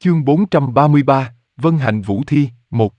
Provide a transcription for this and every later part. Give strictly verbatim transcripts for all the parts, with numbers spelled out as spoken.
Chương bốn trăm ba mươi ba, Vân Hạnh Vũ Thi, một.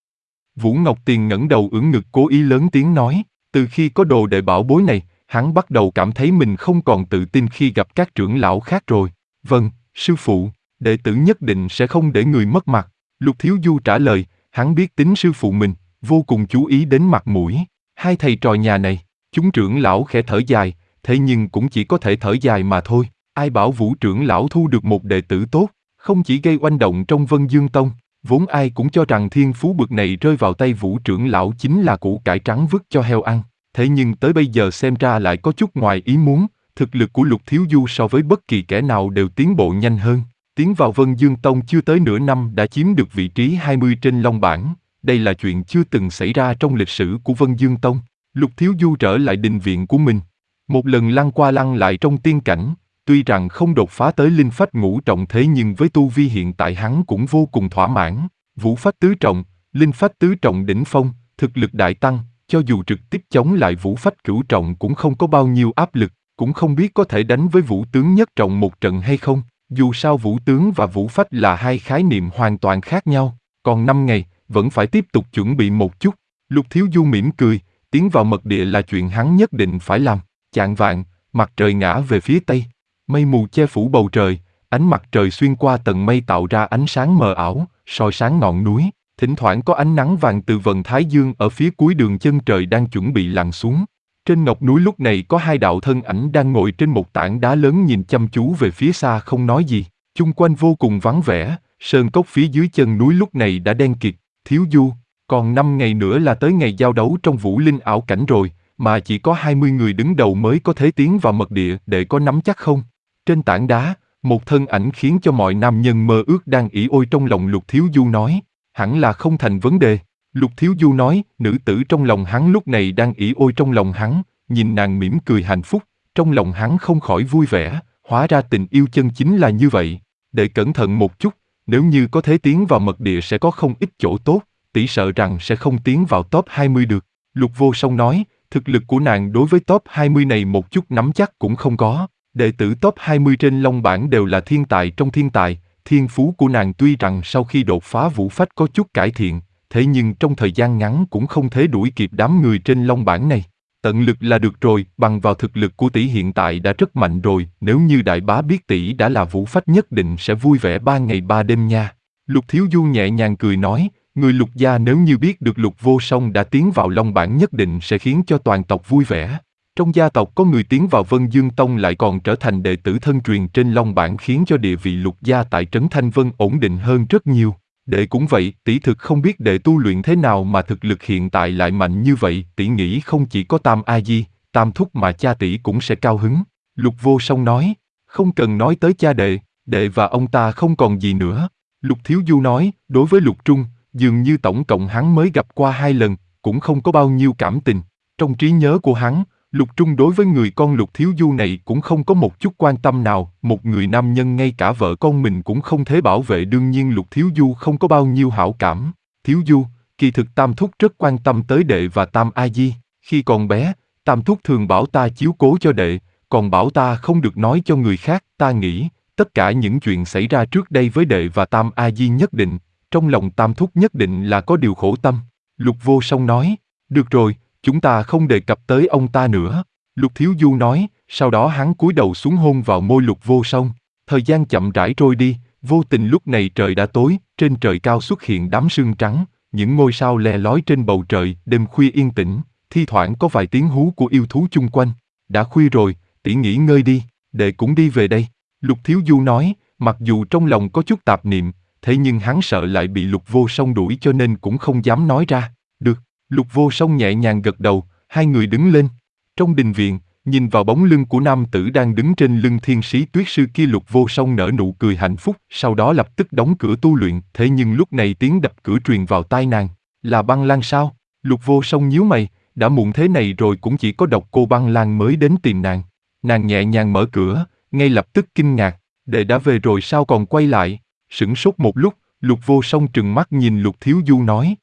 Vũ Ngọc Tiền ngẩng đầu ưỡn ngực cố ý lớn tiếng nói, từ khi có đồ đệ bảo bối này, hắn bắt đầu cảm thấy mình không còn tự tin khi gặp các trưởng lão khác rồi. Vâng, sư phụ, đệ tử nhất định sẽ không để người mất mặt. Lục Thiếu Du trả lời, hắn biết tính sư phụ mình, vô cùng chú ý đến mặt mũi. Hai thầy trò nhà này, chúng trưởng lão khẽ thở dài, thế nhưng cũng chỉ có thể thở dài mà thôi. Ai bảo Vũ trưởng lão thu được một đệ tử tốt, không chỉ gây oanh động trong Vân Dương Tông, vốn ai cũng cho rằng thiên phú bực này rơi vào tay Vũ trưởng lão chính là củ cải trắng vứt cho heo ăn. Thế nhưng tới bây giờ xem ra lại có chút ngoài ý muốn, thực lực của Lục Thiếu Du so với bất kỳ kẻ nào đều tiến bộ nhanh hơn. Tiến vào Vân Dương Tông chưa tới nửa năm đã chiếm được vị trí hai mươi trên long bảng, đây là chuyện chưa từng xảy ra trong lịch sử của Vân Dương Tông. Lục Thiếu Du trở lại đình viện của mình, một lần lăn qua lăn lại trong tiên cảnh, tuy rằng không đột phá tới linh phách ngũ trọng thế nhưng với tu vi hiện tại hắn cũng vô cùng thỏa mãn. Vũ phách tứ trọng, linh phách tứ trọng đỉnh phong, thực lực đại tăng, cho dù trực tiếp chống lại vũ phách cửu trọng cũng không có bao nhiêu áp lực, cũng không biết có thể đánh với vũ tướng nhất trọng một trận hay không. Dù sao vũ tướng và vũ phách là hai khái niệm hoàn toàn khác nhau, còn năm ngày, vẫn phải tiếp tục chuẩn bị một chút. Lục Thiếu Du mỉm cười, tiến vào mật địa là chuyện hắn nhất định phải làm. Chạng vạng, mặt trời ngã về phía tây, mây mù che phủ bầu trời, ánh mặt trời xuyên qua tầng mây tạo ra ánh sáng mờ ảo, soi sáng ngọn núi. Thỉnh thoảng có ánh nắng vàng từ vầng thái dương ở phía cuối đường chân trời đang chuẩn bị lặn xuống. Trên ngọc núi lúc này có hai đạo thân ảnh đang ngồi trên một tảng đá lớn nhìn chăm chú về phía xa không nói gì. Chung quanh vô cùng vắng vẻ, sơn cốc phía dưới chân núi lúc này đã đen kịt. Thiếu Du, còn năm ngày nữa là tới ngày giao đấu trong Vũ Linh ảo cảnh rồi, mà chỉ có hai mươi người đứng đầu mới có thể tiến vào mật địa, để có nắm chắc không? Trên tảng đá, một thân ảnh khiến cho mọi nam nhân mơ ước đang ỉ ôi trong lòng Lục Thiếu Du nói, hẳn là không thành vấn đề. Lục Thiếu Du nói, nữ tử trong lòng hắn lúc này đang ỉ ôi trong lòng hắn, nhìn nàng mỉm cười hạnh phúc, trong lòng hắn không khỏi vui vẻ, hóa ra tình yêu chân chính là như vậy. Để cẩn thận một chút, nếu như có thể tiến vào mật địa sẽ có không ít chỗ tốt, tỷ sợ rằng sẽ không tiến vào top hai mươi được. Lục Vô Song nói, thực lực của nàng đối với top hai mươi này một chút nắm chắc cũng không có. Đệ tử top hai mươi trên long bảng đều là thiên tài trong thiên tài, thiên phú của nàng tuy rằng sau khi đột phá vũ phách có chút cải thiện, thế nhưng trong thời gian ngắn cũng không thể đuổi kịp đám người trên long bảng này. Tận lực là được rồi, bằng vào thực lực của tỷ hiện tại đã rất mạnh rồi, nếu như đại bá biết tỷ đã là vũ phách nhất định sẽ vui vẻ ba ngày ba đêm nha. Lục Thiếu Du nhẹ nhàng cười nói, người Lục gia nếu như biết được Lục Vô Song đã tiến vào long bảng nhất định sẽ khiến cho toàn tộc vui vẻ. Trong gia tộc có người tiến vào Vân Dương Tông lại còn trở thành đệ tử thân truyền trên long bảng khiến cho địa vị Lục gia tại Trấn Thanh Vân ổn định hơn rất nhiều. Đệ cũng vậy, tỷ thực không biết đệ tu luyện thế nào mà thực lực hiện tại lại mạnh như vậy, tỷ nghĩ không chỉ có Tam A Di, Tam Thúc mà cha tỷ cũng sẽ cao hứng. Lục Vô Song nói, không cần nói tới cha đệ, đệ và ông ta không còn gì nữa. Lục Thiếu Du nói, đối với Lục Trung, dường như tổng cộng hắn mới gặp qua hai lần, cũng không có bao nhiêu cảm tình. Trong trí nhớ của hắn, Lục Trung đối với người con Lục Thiếu Du này cũng không có một chút quan tâm nào, một người nam nhân ngay cả vợ con mình cũng không thể bảo vệ, đương nhiên Lục Thiếu Du không có bao nhiêu hảo cảm. Thiếu Du, kỳ thực Tam Thúc rất quan tâm tới đệ và Tam A Di, khi còn bé, Tam Thúc thường bảo ta chiếu cố cho đệ, còn bảo ta không được nói cho người khác, ta nghĩ, tất cả những chuyện xảy ra trước đây với đệ và Tam A Di nhất định, trong lòng Tam Thúc nhất định là có điều khổ tâm. Lục Vô Song nói, được rồi, chúng ta không đề cập tới ông ta nữa. Lục Thiếu Du nói, sau đó hắn cúi đầu xuống hôn vào môi Lục Vô Song. Thời gian chậm rãi trôi đi, vô tình lúc này trời đã tối, trên trời cao xuất hiện đám sương trắng, những ngôi sao le lói trên bầu trời, đêm khuya yên tĩnh, thi thoảng có vài tiếng hú của yêu thú chung quanh. Đã khuya rồi, tỷ nghỉ ngơi đi, đệ cũng đi về đây. Lục Thiếu Du nói, mặc dù trong lòng có chút tạp niệm, thế nhưng hắn sợ lại bị Lục Vô Song đuổi cho nên cũng không dám nói ra. Được. Lục Vô Song nhẹ nhàng gật đầu, hai người đứng lên. Trong đình viện, nhìn vào bóng lưng của nam tử đang đứng trên lưng thiên sĩ tuyết sư kia, Lục Vô Song nở nụ cười hạnh phúc, sau đó lập tức đóng cửa tu luyện. Thế nhưng lúc này tiếng đập cửa truyền vào tai nàng, là Băng Lan sao? Lục Vô Song nhíu mày, đã muộn thế này rồi cũng chỉ có độc cô Băng Lan mới đến tìm nàng. Nàng nhẹ nhàng mở cửa, ngay lập tức kinh ngạc, đệ đã về rồi sao còn quay lại? Sửng sốt một lúc, Lục Vô Song trừng mắt nhìn Lục Thiếu Du nói,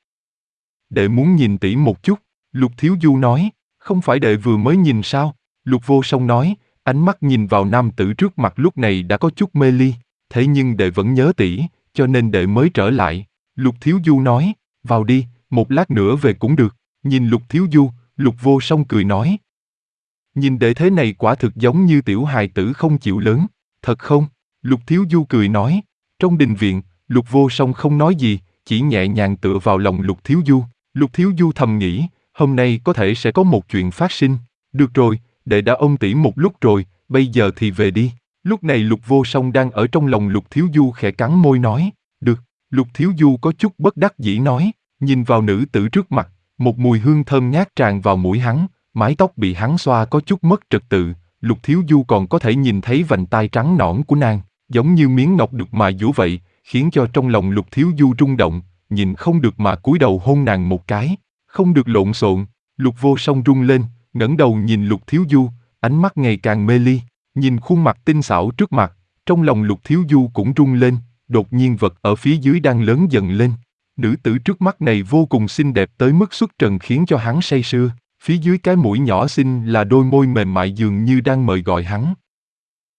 đệ muốn nhìn tỷ một chút. Lục Thiếu Du nói, không phải đệ vừa mới nhìn sao? Lục Vô Song nói, ánh mắt nhìn vào nam tử trước mặt lúc này đã có chút mê ly, thế nhưng đệ vẫn nhớ tỷ, cho nên đệ mới trở lại. Lục Thiếu Du nói, vào đi, một lát nữa về cũng được. Nhìn Lục Thiếu Du, Lục Vô Song cười nói. Nhìn đệ thế này quả thực giống như tiểu hài tử không chịu lớn, thật không? Lục Thiếu Du cười nói. Trong đình viện, Lục Vô Song không nói gì, chỉ nhẹ nhàng tựa vào lòng Lục Thiếu Du. Lục Thiếu Du thầm nghĩ, hôm nay có thể sẽ có một chuyện phát sinh. Được rồi, đệ đã ôm tỉ một lúc rồi, bây giờ thì về đi. Lúc này Lục Vô Song đang ở trong lòng Lục Thiếu Du khẽ cắn môi nói, được. Lục Thiếu Du có chút bất đắc dĩ nói, nhìn vào nữ tử trước mặt, một mùi hương thơm ngát tràn vào mũi hắn, mái tóc bị hắn xoa có chút mất trật tự, Lục Thiếu Du còn có thể nhìn thấy vành tai trắng nõn của nàng, giống như miếng ngọc được mài dũa vậy, khiến cho trong lòng Lục Thiếu Du rung động, nhìn không được mà cúi đầu hôn nàng một cái, không được lộn xộn. Lục Vô Song rung lên, ngẩng đầu nhìn Lục Thiếu Du, ánh mắt ngày càng mê ly, nhìn khuôn mặt tinh xảo trước mặt, trong lòng Lục Thiếu Du cũng rung lên, đột nhiên vật ở phía dưới đang lớn dần lên. Nữ tử trước mắt này vô cùng xinh đẹp tới mức xuất trần khiến cho hắn say sưa, phía dưới cái mũi nhỏ xinh là đôi môi mềm mại dường như đang mời gọi hắn.